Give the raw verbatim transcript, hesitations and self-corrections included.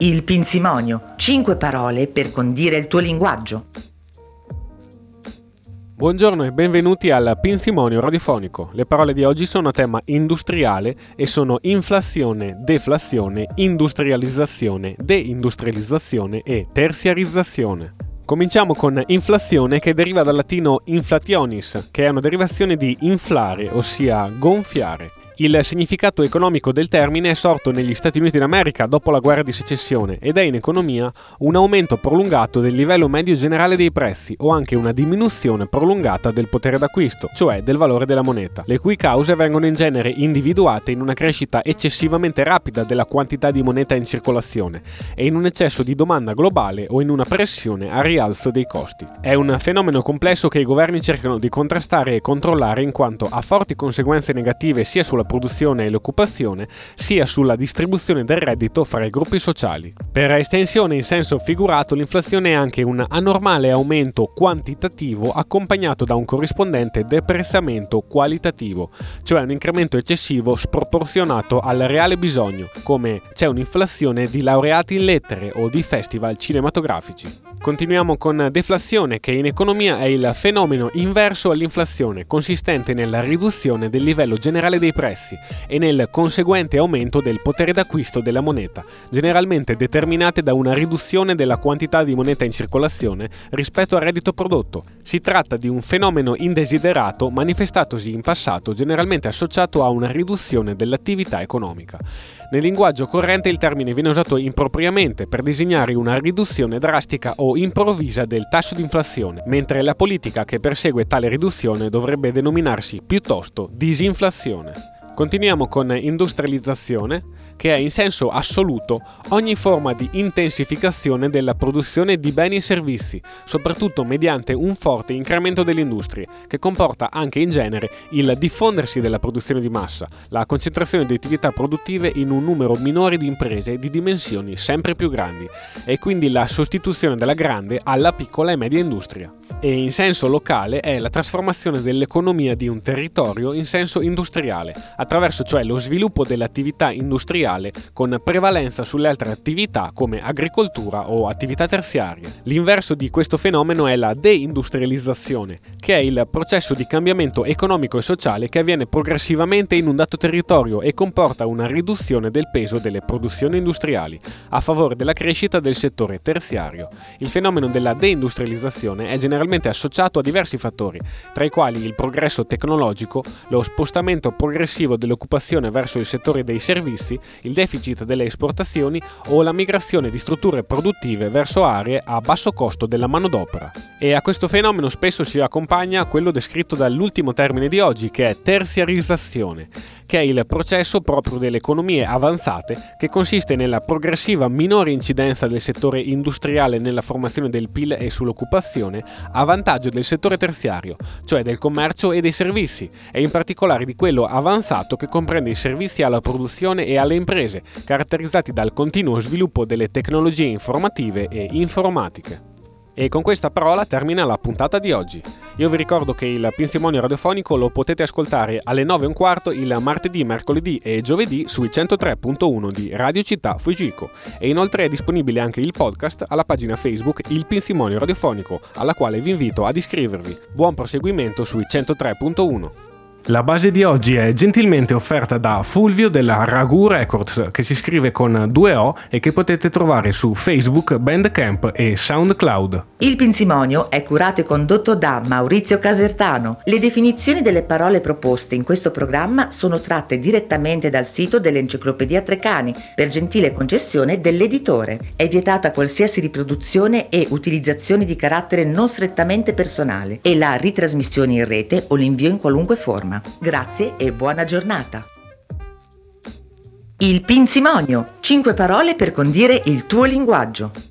Il pinzimonio, cinque parole per condire il tuo linguaggio. Buongiorno e benvenuti al Pinzimonio radiofonico. Le parole di oggi sono a tema industriale e sono inflazione, deflazione, industrializzazione, deindustrializzazione e terziarizzazione. Cominciamo con inflazione, che deriva dal latino inflationis, che è una derivazione di inflare, ossia gonfiare. Il significato economico del termine è sorto negli Stati Uniti d'America dopo la guerra di secessione ed è in economia un aumento prolungato del livello medio generale dei prezzi o anche una diminuzione prolungata del potere d'acquisto, cioè del valore della moneta, le cui cause vengono in genere individuate in una crescita eccessivamente rapida della quantità di moneta in circolazione e in un eccesso di domanda globale o in una pressione a rialzo dei costi. È un fenomeno complesso che i governi cercano di contrastare e controllare in quanto ha forti conseguenze negative sia sulla produzione e l'occupazione, sia sulla distribuzione del reddito fra i gruppi sociali. Per estensione in senso figurato, l'inflazione è anche un anormale aumento quantitativo accompagnato da un corrispondente deprezzamento qualitativo, cioè un incremento eccessivo sproporzionato al reale bisogno, come c'è un'inflazione di laureati in lettere o di festival cinematografici. Continuiamo con deflazione, che in economia è il fenomeno inverso all'inflazione, consistente nella riduzione del livello generale dei prezzi e nel conseguente aumento del potere d'acquisto della moneta, generalmente determinate da una riduzione della quantità di moneta in circolazione rispetto al reddito prodotto. Si tratta di un fenomeno indesiderato manifestatosi in passato, generalmente associato a una riduzione dell'attività economica. Nel linguaggio corrente il termine viene usato impropriamente per designare una riduzione drastica o improvvisa del tasso di inflazione, mentre la politica che persegue tale riduzione dovrebbe denominarsi piuttosto disinflazione. Continuiamo con industrializzazione, che è in senso assoluto ogni forma di intensificazione della produzione di beni e servizi, soprattutto mediante un forte incremento delle industrie, che comporta anche in genere il diffondersi della produzione di massa, la concentrazione di attività produttive in un numero minore di imprese di dimensioni sempre più grandi, e quindi la sostituzione della grande alla piccola e media industria. E in senso locale è la trasformazione dell'economia di un territorio in senso industriale, attraverso cioè lo sviluppo dell'attività industriale con prevalenza sulle altre attività come agricoltura o attività terziarie. L'inverso di questo fenomeno è la deindustrializzazione, che è il processo di cambiamento economico e sociale che avviene progressivamente in un dato territorio e comporta una riduzione del peso delle produzioni industriali a favore della crescita del settore terziario. Il fenomeno della deindustrializzazione è generalmente associato a diversi fattori, tra i quali il progresso tecnologico, lo spostamento progressivo dell'occupazione verso il settore dei servizi, il deficit delle esportazioni o la migrazione di strutture produttive verso aree a basso costo della manodopera. E a questo fenomeno spesso si accompagna quello descritto dall'ultimo termine di oggi, che è terziarizzazione, che è il processo proprio delle economie avanzate, che consiste nella progressiva minore incidenza del settore industriale nella formazione del P I L e sull'occupazione a vantaggio del settore terziario, cioè del commercio e dei servizi, e in particolare di quello avanzato che comprende i servizi alla produzione e alle imprese, caratterizzati dal continuo sviluppo delle tecnologie informative e informatiche. E con questa parola termina la puntata di oggi. Io vi ricordo che il Pinzimonio radiofonico lo potete ascoltare alle nove e un quarto il martedì, mercoledì e giovedì sui centotré punto uno di Radio Città Fugico, e inoltre è disponibile anche il podcast alla pagina Facebook Il Pinzimonio radiofonico, alla quale vi invito ad iscrivervi. Buon proseguimento sui centotré punto uno. La base di oggi è gentilmente offerta da Fulvio della Ragù Records, che si scrive con due O e che potete trovare su Facebook, Bandcamp e SoundCloud. Il Pinzimonio è curato e condotto da Maurizio Casertano. Le definizioni delle parole proposte in questo programma sono tratte direttamente dal sito dell'Enciclopedia Treccani, per gentile concessione dell'editore. È vietata qualsiasi riproduzione e utilizzazione di carattere non strettamente personale e la ritrasmissione in rete o l'invio in qualunque forma. Grazie e buona giornata. Il Pinzimonio, cinque parole per condire il tuo linguaggio.